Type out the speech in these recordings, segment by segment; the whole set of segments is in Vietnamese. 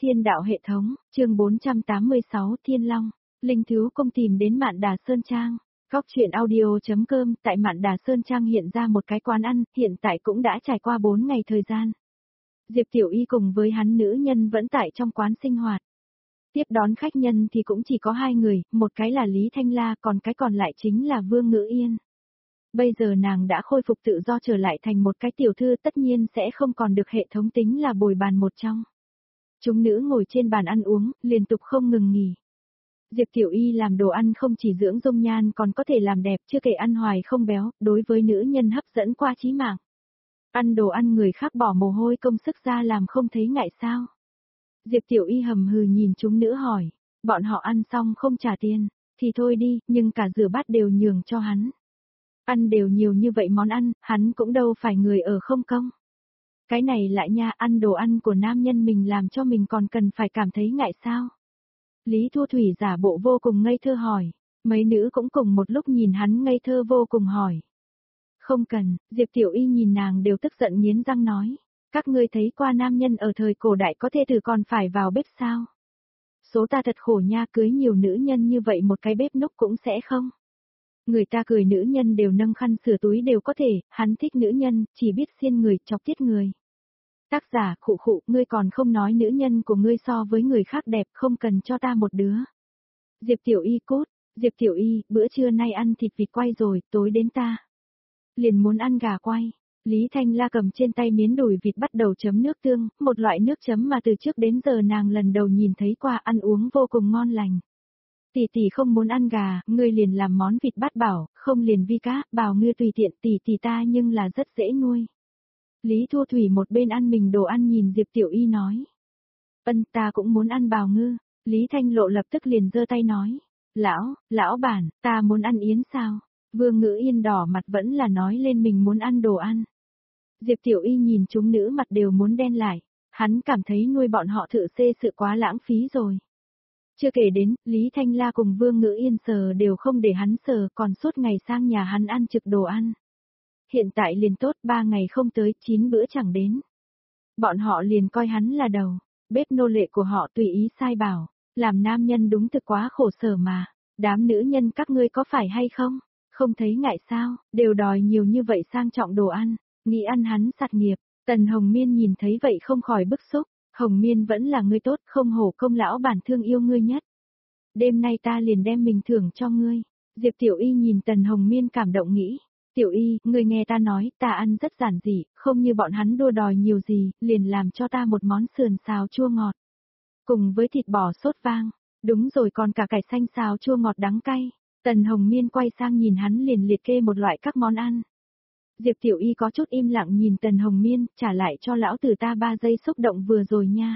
Thiên đạo hệ thống, chương 486 Thiên Long, Linh Thú Công tìm đến Mạn Đà Sơn Trang. Góc truyện audio.com. Tại Mạn Đà Sơn Trang hiện ra một cái quán ăn, hiện tại cũng đã trải qua 4 ngày thời gian. Diệp Tiểu Y cùng với hắn nữ nhân vẫn tại trong quán sinh hoạt. Tiếp đón khách nhân thì cũng chỉ có 2 người, một cái là Lý Thanh La, còn cái còn lại chính là Vương Ngữ Yên. Bây giờ nàng đã khôi phục tự do trở lại thành một cái tiểu thư, tất nhiên sẽ không còn được hệ thống tính là bồi bàn một trong. Chúng nữ ngồi trên bàn ăn uống, liên tục không ngừng nghỉ. Diệp Tiểu Y làm đồ ăn không chỉ dưỡng dung nhan còn có thể làm đẹp, chưa kể ăn hoài không béo, đối với nữ nhân hấp dẫn qua chí mạng. Ăn đồ ăn người khác bỏ mồ hôi công sức ra làm không thấy ngại sao? Diệp Tiểu Y hầm hừ nhìn chúng nữ hỏi, bọn họ ăn xong không trả tiền, thì thôi đi, nhưng cả rửa bát đều nhường cho hắn. Ăn đều nhiều như vậy món ăn, hắn cũng đâu phải người ở không công. Cái này lại nha, ăn đồ ăn của nam nhân mình làm cho mình còn cần phải cảm thấy ngại sao? Lý Thu Thủy giả bộ vô cùng ngây thơ hỏi, mấy nữ cũng cùng một lúc nhìn hắn ngây thơ vô cùng hỏi. Không cần, Diệp Tiểu Y nhìn nàng đều tức giận nghiến răng nói, các ngươi thấy qua nam nhân ở thời cổ đại có thê tử còn phải vào bếp sao? Số ta thật khổ nha, cưới nhiều nữ nhân như vậy một cái bếp núc cũng sẽ không. Người ta cười nữ nhân đều nâng khăn sửa túi đều có thể, hắn thích nữ nhân, chỉ biết xiên người, chọc tiết người. Tác giả, khụ khụ, ngươi còn không nói nữ nhân của ngươi so với người khác đẹp, không cần cho ta một đứa. Diệp Tiểu Y cốt, Diệp Tiểu Y, bữa trưa nay ăn thịt vịt quay rồi, tối đến ta. Liền muốn ăn gà quay. Lý Thanh La cầm trên tay miến đùi vịt bắt đầu chấm nước tương, một loại nước chấm mà từ trước đến giờ nàng lần đầu nhìn thấy qua, ăn uống vô cùng ngon lành. Tỷ tỷ không muốn ăn gà, ngươi liền làm món vịt bát bảo, không liền vi cá, bảo ngươi tùy tiện, tỷ tỷ ta nhưng là rất dễ nuôi. Lý Thu Thủy một bên ăn mình đồ ăn nhìn Diệp Tiểu Y nói. Ta cũng muốn ăn bào ngư. Lý Thanh Lộ lập tức liền giơ tay nói. Lão bản, ta muốn ăn yến sao? Vương Ngữ Yên đỏ mặt vẫn là nói lên mình muốn ăn đồ ăn. Diệp Tiểu Y nhìn chúng nữ mặt đều muốn đen lại. Hắn cảm thấy nuôi bọn họ thự xê sự quá lãng phí rồi. Chưa kể đến, Lý Thanh La cùng Vương Ngữ Yên sờ đều không để hắn sờ, còn suốt ngày sang nhà hắn ăn trực đồ ăn. Hiện tại liền tốt 3 ngày không tới, 9 bữa chẳng đến. Bọn họ liền coi hắn là đầu, bếp nô lệ của họ tùy ý sai bảo, làm nam nhân đúng thực quá khổ sở mà, đám nữ nhân các ngươi có phải hay không, không thấy ngại sao, đều đòi nhiều như vậy sang trọng đồ ăn, nghĩ ăn hắn sạt nghiệp. Tần Hồng Miên nhìn thấy vậy không khỏi bức xúc, Hồng Miên vẫn là người tốt, không hổ công lão bản thương yêu ngươi nhất. Đêm nay ta liền đem mình thưởng cho ngươi. Diệp Tiểu Y nhìn Tần Hồng Miên cảm động nghĩ. Tiểu Y, ngươi nghe ta nói, ta ăn rất giản dị, không như bọn hắn đua đòi nhiều gì, liền làm cho ta một món sườn xào chua ngọt. Cùng với thịt bò sốt vang, đúng rồi còn cả cải xanh xào chua ngọt đắng cay. Tần Hồng Miên quay sang nhìn hắn liền liệt kê một loại các món ăn. Diệp Tiểu Y có chút im lặng nhìn Tần Hồng Miên, trả lại cho lão tử ta 3 giây xúc động vừa rồi nha.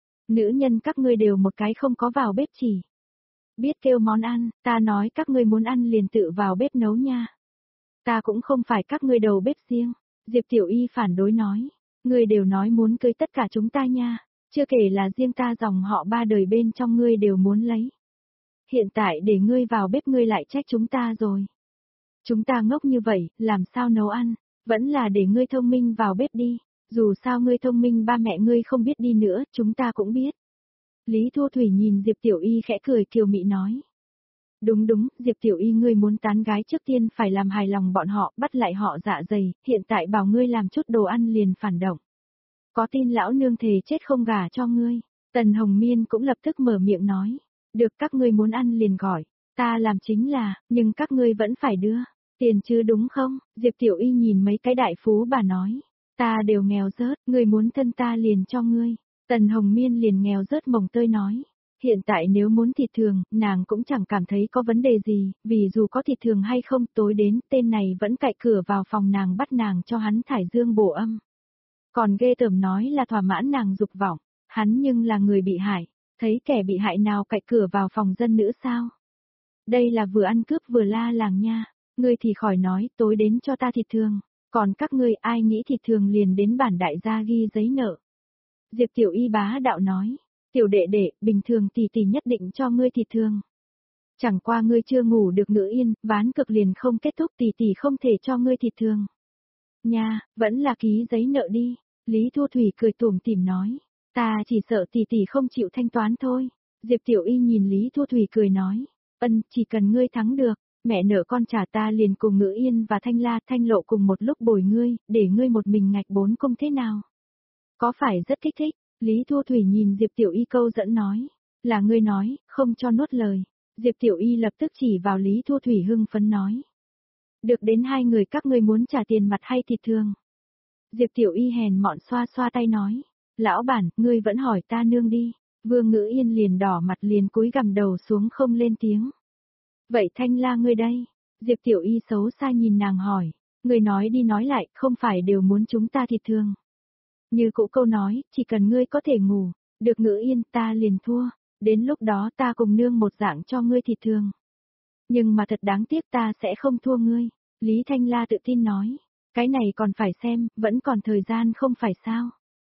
Nữ nhân các ngươi đều một cái không có vào bếp chỉ. Biết kêu món ăn, ta nói các ngươi muốn ăn liền tự vào bếp nấu nha. Ta cũng không phải các ngươi đầu bếp riêng. Diệp Tiểu Y phản đối nói. Ngươi đều nói muốn cưới tất cả chúng ta nha. Chưa kể là riêng ta dòng họ 3 đời bên trong ngươi đều muốn lấy. Hiện tại để ngươi vào bếp ngươi lại trách chúng ta rồi. Chúng ta ngốc như vậy, làm sao nấu ăn? Vẫn là để ngươi thông minh vào bếp đi. Dù sao ngươi thông minh ba mẹ ngươi không biết đi nữa, chúng ta cũng biết. Lý Thu Thủy nhìn Diệp Tiểu Y khẽ cười kiều mị nói. Đúng, Diệp Tiểu Y ngươi muốn tán gái trước tiên phải làm hài lòng bọn họ, bắt lại họ dạ dày, hiện tại bảo ngươi làm chút đồ ăn liền phản động. Có tin lão nương thề chết không gả cho ngươi. Tần Hồng Miên cũng lập tức mở miệng nói. Được các ngươi muốn ăn liền gọi, ta làm chính là, nhưng các ngươi vẫn phải đưa. Tiền chứ đúng không? Diệp Tiểu Y nhìn mấy cái đại phú bà nói. Ta đều nghèo rớt, ngươi muốn thân ta liền cho ngươi. Tần Hồng Miên liền nghèo rớt mồng tơi nói. Hiện tại nếu muốn thịt thường, nàng cũng chẳng cảm thấy có vấn đề gì, vì dù có thịt thường hay không, tối đến, tên này vẫn cạy cửa vào phòng nàng bắt nàng cho hắn thải dương bổ âm. Còn ghê tởm nói là thỏa mãn nàng dục vọng, hắn nhưng là người bị hại, thấy kẻ bị hại nào cạy cửa vào phòng dân nữ sao? Đây là vừa ăn cướp vừa la làng nha, ngươi thì khỏi nói, tối đến cho ta thịt thường, còn các ngươi ai nghĩ thịt thường liền đến bản đại gia ghi giấy nợ. Diệp Tiểu Y bá đạo nói. Tiểu đệ đệ, bình thường tỷ tỷ nhất định cho ngươi thịt thường. Chẳng qua ngươi chưa ngủ được Ngữ Yên, ván cực liền không kết thúc tỷ tỷ không thể cho ngươi thịt thường. Nha, vẫn là ký giấy nợ đi. Lý Thu Thủy cười tủm tỉm nói. Ta chỉ sợ tỷ tỷ không chịu thanh toán thôi. Diệp Tiểu Y nhìn Lý Thu Thủy cười nói. Chỉ cần ngươi thắng được, mẹ nợ con trả ta liền cùng Ngữ Yên và Thanh La Thanh Lộ cùng một lúc bồi ngươi, để ngươi một mình ngạch 4 cung thế nào? Có phải rất kích thích? Lý Thu Thủy nhìn Diệp Tiểu Y câu dẫn nói. Là ngươi nói, không cho nuốt lời. Diệp Tiểu Y lập tức chỉ vào Lý Thu Thủy hưng phấn nói. Được đến hai người các ngươi muốn trả tiền mặt hay thịt thường? Diệp Tiểu Y hèn mọn xoa xoa tay nói. Lão bản, ngươi vẫn hỏi ta nương đi. Vương Ngữ Yên liền đỏ mặt liền cúi gằm đầu xuống không lên tiếng. Vậy Thanh La ngươi đây? Diệp Tiểu Y xấu xa nhìn nàng hỏi. Ngươi nói đi nói lại, không phải đều muốn chúng ta thịt thường. Như cũ câu nói, chỉ cần ngươi có thể ngủ, được Ngữ Yên ta liền thua. Đến lúc đó ta cùng nương một dạng cho ngươi thịt thường. Nhưng mà thật đáng tiếc ta sẽ không thua ngươi. Lý Thanh La tự tin nói. Cái này còn phải xem, vẫn còn thời gian không phải sao.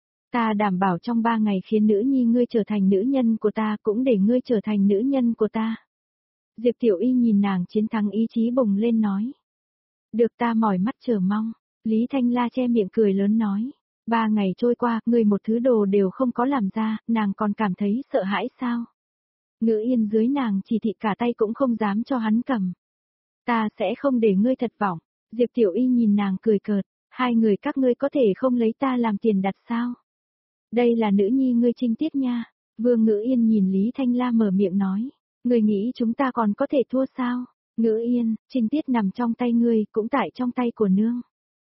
Ta đảm bảo trong 3 ngày khiến nữ nhi ngươi trở thành nữ nhân của ta, cũng để ngươi trở thành nữ nhân của ta. Diệp Tiểu Y nhìn nàng chiến thắng ý chí bùng lên nói. Được ta mỏi mắt chờ mong. Lý Thanh La che miệng cười lớn nói. 3 ngày trôi qua, ngươi một thứ đồ đều không có làm ra, nàng còn cảm thấy sợ hãi sao? Ngữ Yên dưới nàng chỉ thị cả tay cũng không dám cho hắn cầm. Ta sẽ không để ngươi thất vọng. Diệp Tiểu Y nhìn nàng cười cợt. Hai người các ngươi có thể không lấy ta làm tiền đặt sao? Đây là nữ nhi ngươi Trinh Tiết nha. Vương Ngữ Yên nhìn Lý Thanh La mở miệng nói. Ngươi nghĩ chúng ta còn có thể thua sao? Ngữ Yên, Trinh Tiết nằm trong tay ngươi, cũng tại trong tay của nương.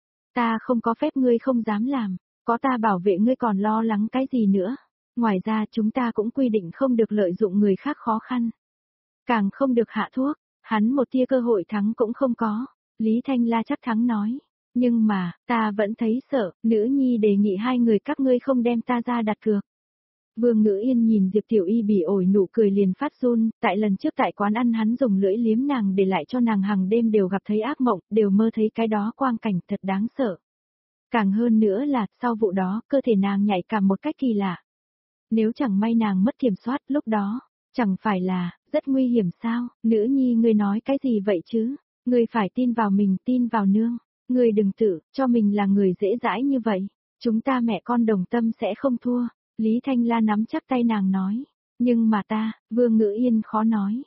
Ta không có phép ngươi không dám làm, có ta bảo vệ ngươi còn lo lắng cái gì nữa. Ngoài ra chúng ta cũng quy định không được lợi dụng người khác khó khăn. Càng không được hạ thuốc, hắn một tia cơ hội thắng cũng không có. Lý Thanh La chắc thắng nói. Nhưng mà, ta vẫn thấy sợ, nữ nhi đề nghị hai người các ngươi không đem ta ra đặt cược. Vương Ngữ Yên nhìn Diệp Tiểu Y bỉ ổi nụ cười liền phát run, tại lần trước tại quán ăn hắn dùng lưỡi liếm nàng để lại cho nàng hàng đêm đều gặp thấy ác mộng, đều mơ thấy cái đó quang cảnh thật đáng sợ. Càng hơn nữa là, sau vụ đó, cơ thể nàng nhạy cảm một cách kỳ lạ. Nếu chẳng may nàng mất kiểm soát lúc đó, chẳng phải là, rất nguy hiểm sao, nữ nhi ngươi nói cái gì vậy chứ, ngươi phải tin vào mình, tin vào nương, ngươi đừng tự, cho mình là người dễ dãi như vậy, chúng ta mẹ con đồng tâm sẽ không thua. Lý Thanh La nắm chắc tay nàng nói, nhưng mà ta, Vương Ngữ Yên khó nói,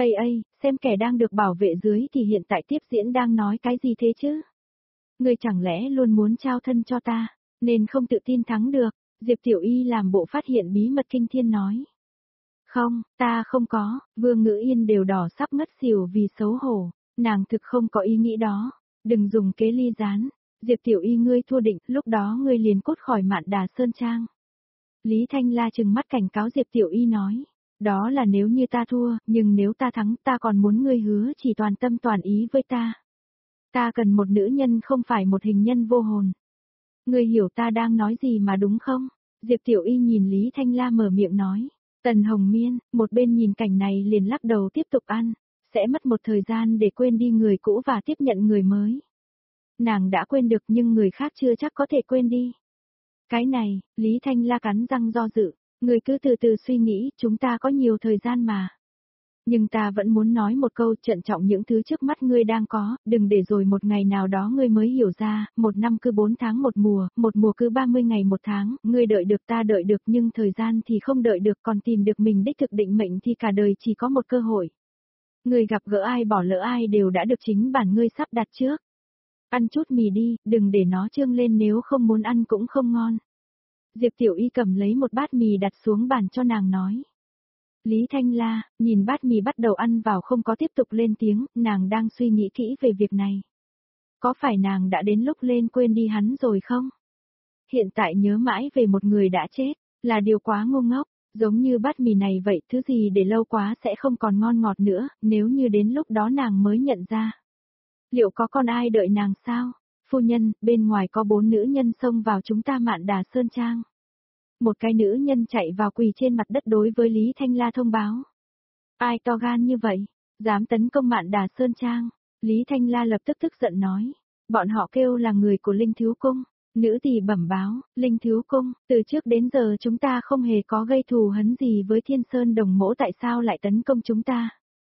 xem kẻ đang được bảo vệ dưới thì hiện tại tiếp diễn đang nói cái gì thế chứ? Ngươi chẳng lẽ luôn muốn trao thân cho ta, nên không tự tin thắng được, Diệp Tiểu Y làm bộ phát hiện bí mật kinh thiên nói. Không, ta không có, Vương Ngữ Yên đều đỏ sắp ngất xỉu vì xấu hổ, nàng thực không có ý nghĩ đó, đừng dùng kế ly gián, Diệp Tiểu Y ngươi thua định, lúc đó ngươi liền cút khỏi Mạn Đà Sơn Trang. Lý Thanh La trừng mắt cảnh cáo Diệp Tiểu Y nói, đó là nếu như ta thua, nhưng nếu ta thắng ta còn muốn ngươi hứa chỉ toàn tâm toàn ý với ta. Ta cần một nữ nhân không phải một hình nhân vô hồn. Ngươi hiểu ta đang nói gì mà đúng không? Diệp Tiểu Y nhìn Lý Thanh La mở miệng nói. Tần Hồng Miên, một bên nhìn cảnh này liền lắc đầu tiếp tục ăn, sẽ mất một thời gian để quên đi người cũ và tiếp nhận người mới. Nàng đã quên được nhưng người khác chưa chắc có thể quên đi. Cái này, Lý Thanh La cắn răng do dự, người cứ từ từ suy nghĩ, chúng ta có nhiều thời gian mà. Nhưng ta vẫn muốn nói một câu trân trọng những thứ trước mắt ngươi đang có, đừng để rồi một ngày nào đó ngươi mới hiểu ra, một năm cứ 4 tháng một mùa cứ 30 ngày một tháng, ngươi đợi được ta đợi được nhưng thời gian thì không đợi được còn tìm được mình đích thực định mệnh thì cả đời chỉ có một cơ hội. Ngươi gặp gỡ ai bỏ lỡ ai đều đã được chính bản ngươi sắp đặt trước. Ăn chút mì đi, đừng để nó trương lên nếu không muốn ăn cũng không ngon. Diệp Tiểu Y cầm lấy một bát mì đặt xuống bàn cho nàng nói. Lý Thanh La, nhìn bát mì bắt đầu ăn vào không có tiếp tục lên tiếng, nàng đang suy nghĩ kỹ về việc này. Có phải nàng đã đến lúc lên quên đi hắn rồi không? Hiện tại nhớ mãi về một người đã chết, là điều quá ngu ngốc, giống như bát mì này vậy, thứ gì để lâu quá sẽ không còn ngon ngọt nữa, nếu như đến lúc đó nàng mới nhận ra. Liệu có con ai đợi nàng sao? Phu nhân, bên ngoài có 4 nữ nhân xông vào chúng ta Mạn Đà Sơn Trang. Một cái nữ nhân chạy vào quỳ trên mặt đất đối với Lý Thanh La thông báo. Ai to gan như vậy, dám tấn công Mạn Đà Sơn Trang. Lý Thanh La lập tức tức giận nói. Bọn họ kêu là người của Linh Thiếu Cung. Nữ tỳ bẩm báo, Linh Thiếu Cung, từ trước đến giờ chúng ta không hề có gây thù hấn gì với Thiên Sơn Đồng Mỗ, tại sao lại tấn công chúng ta?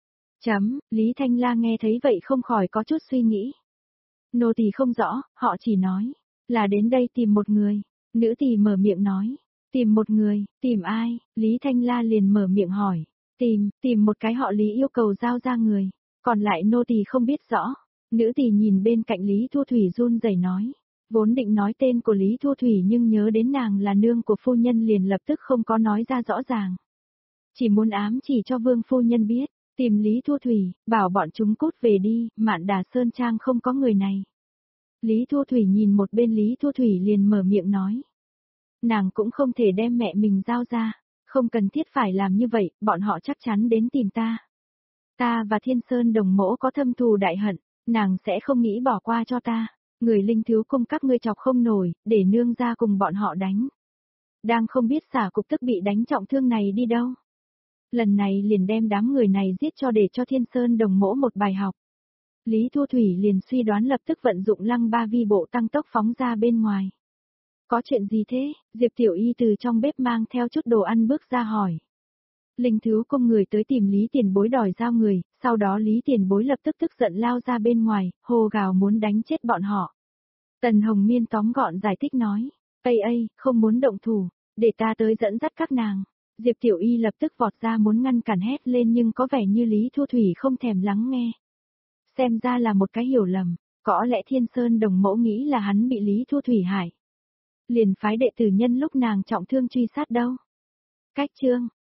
Lý Thanh La nghe thấy vậy không khỏi có chút suy nghĩ. Nô tỳ không rõ, họ chỉ nói là đến đây tìm một người. Nữ tỳ mở miệng nói. Tìm một người, tìm ai? Lý Thanh La liền mở miệng hỏi. Tìm một cái họ Lý yêu cầu giao ra người. Còn lại nô tỳ không biết rõ. Nữ tỳ nhìn bên cạnh Lý Thu Thủy run rẩy nói. Vốn định nói tên của Lý Thu Thủy nhưng nhớ đến nàng là nương của phu nhân liền lập tức không có nói ra rõ ràng. Chỉ muốn ám chỉ cho Vương phu nhân biết, tìm Lý Thu Thủy, bảo bọn chúng cút về đi, Mạn Đà Sơn Trang không có người này. Lý Thu Thủy nhìn một bên Lý Thu Thủy liền mở miệng nói. Nàng cũng không thể đem mẹ mình giao ra, không cần thiết phải làm như vậy, bọn họ chắc chắn đến tìm ta. Ta và Thiên Sơn Đồng Mỗ có thâm thù đại hận, nàng sẽ không nghĩ bỏ qua cho ta. Người linh thiếu cung các ngươi chọc không nổi, để nương ra cùng bọn họ đánh. Đang không biết xả cục tức bị đánh trọng thương này đi đâu. Lần này liền đem đám người này giết cho để cho Thiên Sơn Đồng Mỗ một bài học. Lý Thu Thủy liền suy đoán lập tức vận dụng lăng ba vi bộ tăng tốc phóng ra bên ngoài. Có chuyện gì thế? Diệp Tiểu Y từ trong bếp mang theo chút đồ ăn bước ra hỏi. Linh thiếu cung người tới tìm Lý Tiền Bối đòi giao người, sau đó Lý Tiền Bối lập tức tức giận lao ra bên ngoài, hô gào muốn đánh chết bọn họ. Tần Hồng Miên tóm gọn giải thích nói, không muốn động thủ, để ta tới dẫn dắt các nàng. Diệp Tiểu Y lập tức vọt ra muốn ngăn cản hét lên nhưng có vẻ như Lý Thu Thủy không thèm lắng nghe. Xem ra là một cái hiểu lầm, có lẽ Thiên Sơn Đồng Mẫu nghĩ là hắn bị Lý Thu Thủy hại. Liền phái đệ tử nhân lúc nàng trọng thương truy sát đâu. Cách chương